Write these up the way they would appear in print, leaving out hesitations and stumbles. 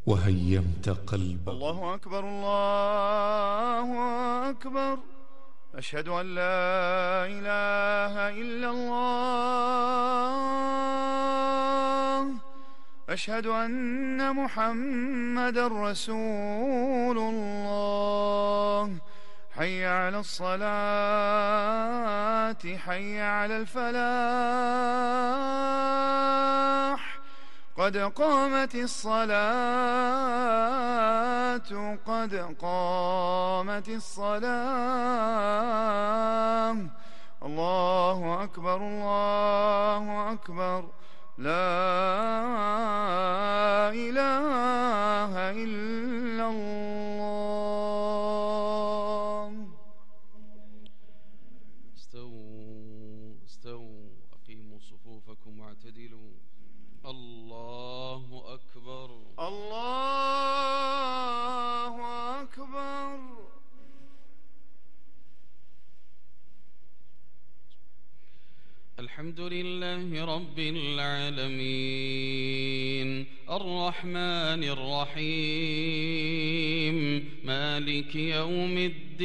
وهيمت قلبه. الله أكبر الله أكبر، أشهد أن لا إله إلا الله، أشهد أن محمدا رسول الله. حي على الصلاة، حي على الفلاح، قد قامت الصلاة، قد قامت الصلاة. الله أكبر الله أكبر، لا إله إلا الله. استووا استووا، أقيموا صفوفكم واعتدلوا. الله أكبر الله أكبر. الحمد لله رب العالمين، الرحمن الرحيم، مالك يوم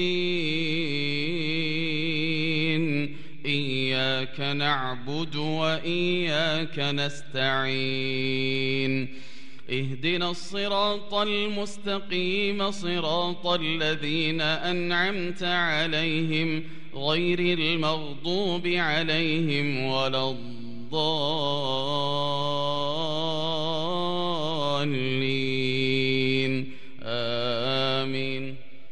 الدين. إياك نعبد وإياك نستعين. اهدنا الصراط المستقيم، صراط الذين أنعمت عليهم، غير المغضوب عليهم ولا الضالين، آمين.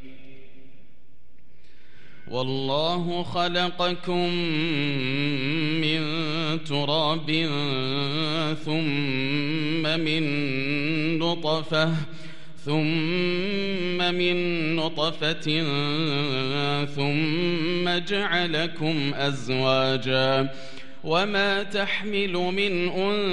والله خلقكم من تراب ثم من نطفة ثم جعلكم أزواجا، وما تحمل من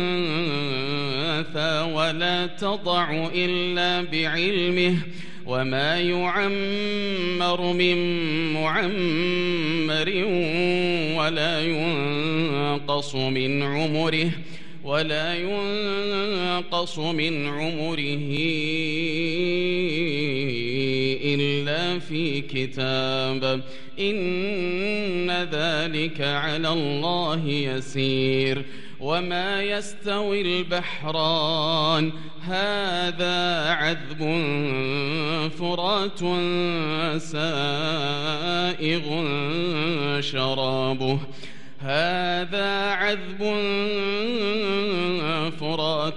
أنثى ولا تضع إلا بعلمه، وما يعمر من معمر ولا ينقص من عمره إلا في كتاب، إن ذلك على الله يسير. وما يستوي البحران، هذا عذب فرات سائغ شرابه، هذا عذب فرات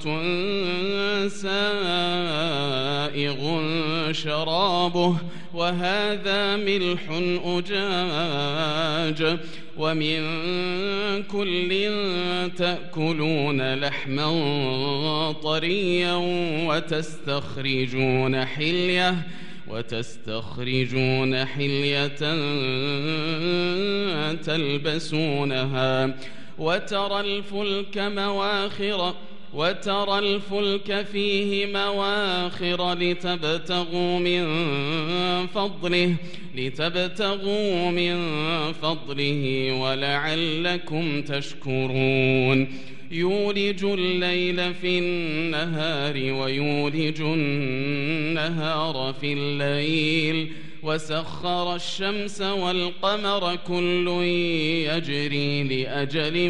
سائغ شرابه، وهذا ملح أجاج. ومن كل تأكلون لحما طريا وتستخرجون حلية تلبسونها، وترى الفلك فيه مواخر لتبتغوا من فضله ولعلكم تشكرون. يولج الليل في النهار ويولج النهار في الليل، وسخر الشمس والقمر كل يجري لأجل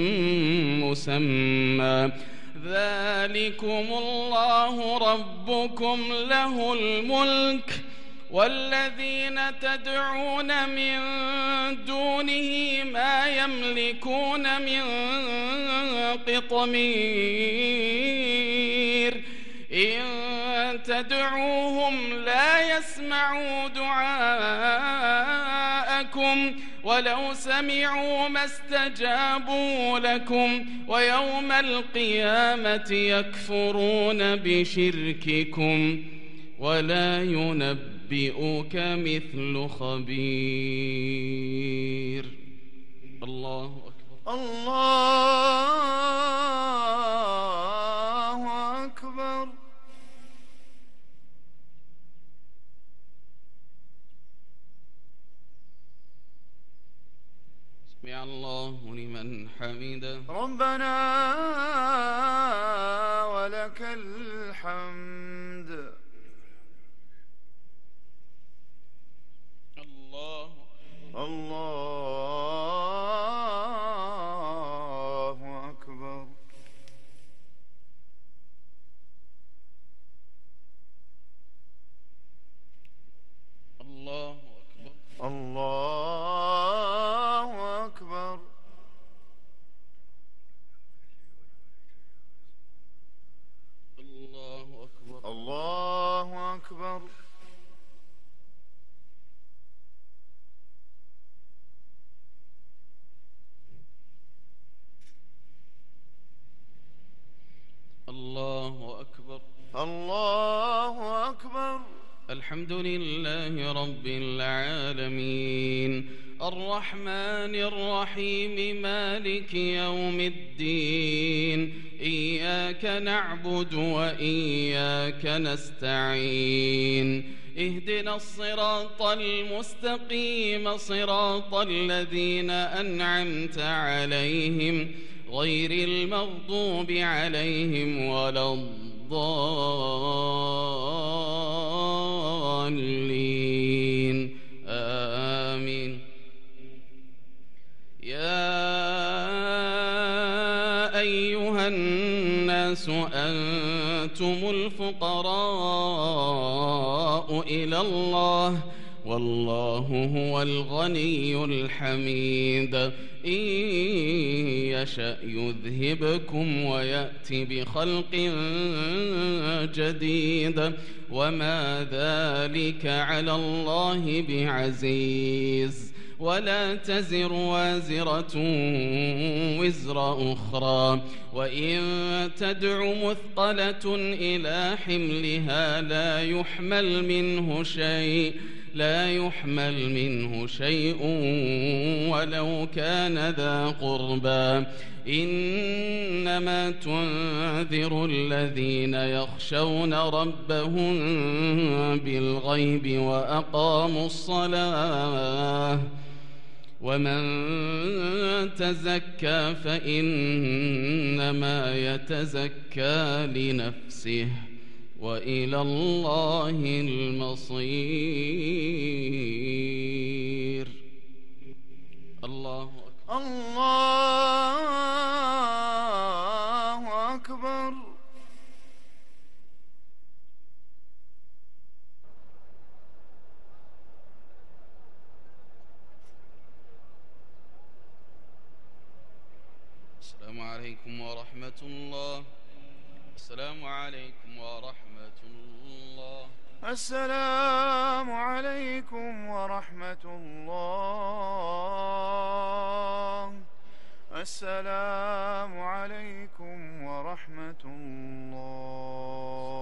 مسمى، ذلكم الله ربكم له الملك، والذين تدعون من دونه ما يملكون من قطمير، إن تدعوهم لا يسمعوا دعاءكم ولو سمعوا ما استجابوا لكم، ويوم القيامة يكفرون بشرككم، ولا ينبئك مثل خبير. الله أكبر الله أكبر. سمع الله لمن حمده. ربنا ولك ولك الحمد. الله الله أكبر. الله أكبر. الله أكبر. الله أكبر. الله أكبر. الله أكبر. الله أكبر. الحمد لله رب العالمين الرحمن الرحيم مالك يوم الدين إياك نعبد وإياك نستعين اهدنا الصراط المستقيم صراط الذين أنعمت عليهم غير المغضوب عليهم ولا الضالين آمين. يا أيها الناس أنتم الفقراء إلى الله والله هو الغني الحميد إن يشأ يذهبكم ويأت بخلق جديد وما ذلك على الله بعزيز ولا تزر وازرة وزر أخرى وإن تدع مثقلة إلى حملها لا يحمل منه شيء ولو كان ذا قربى إنما تنذر الذين يخشون ربهم بالغيب وأقاموا الصلاة ومن تزكى فإنما يتزكى لنفسه وإلى الله المصير. الله أكبر. الله أكبر. السلام عليكم ورحمة الله. السلام عليكم ورحمة الله. السلام عليكم ورحمة الله. السلام عليكم ورحمة الله.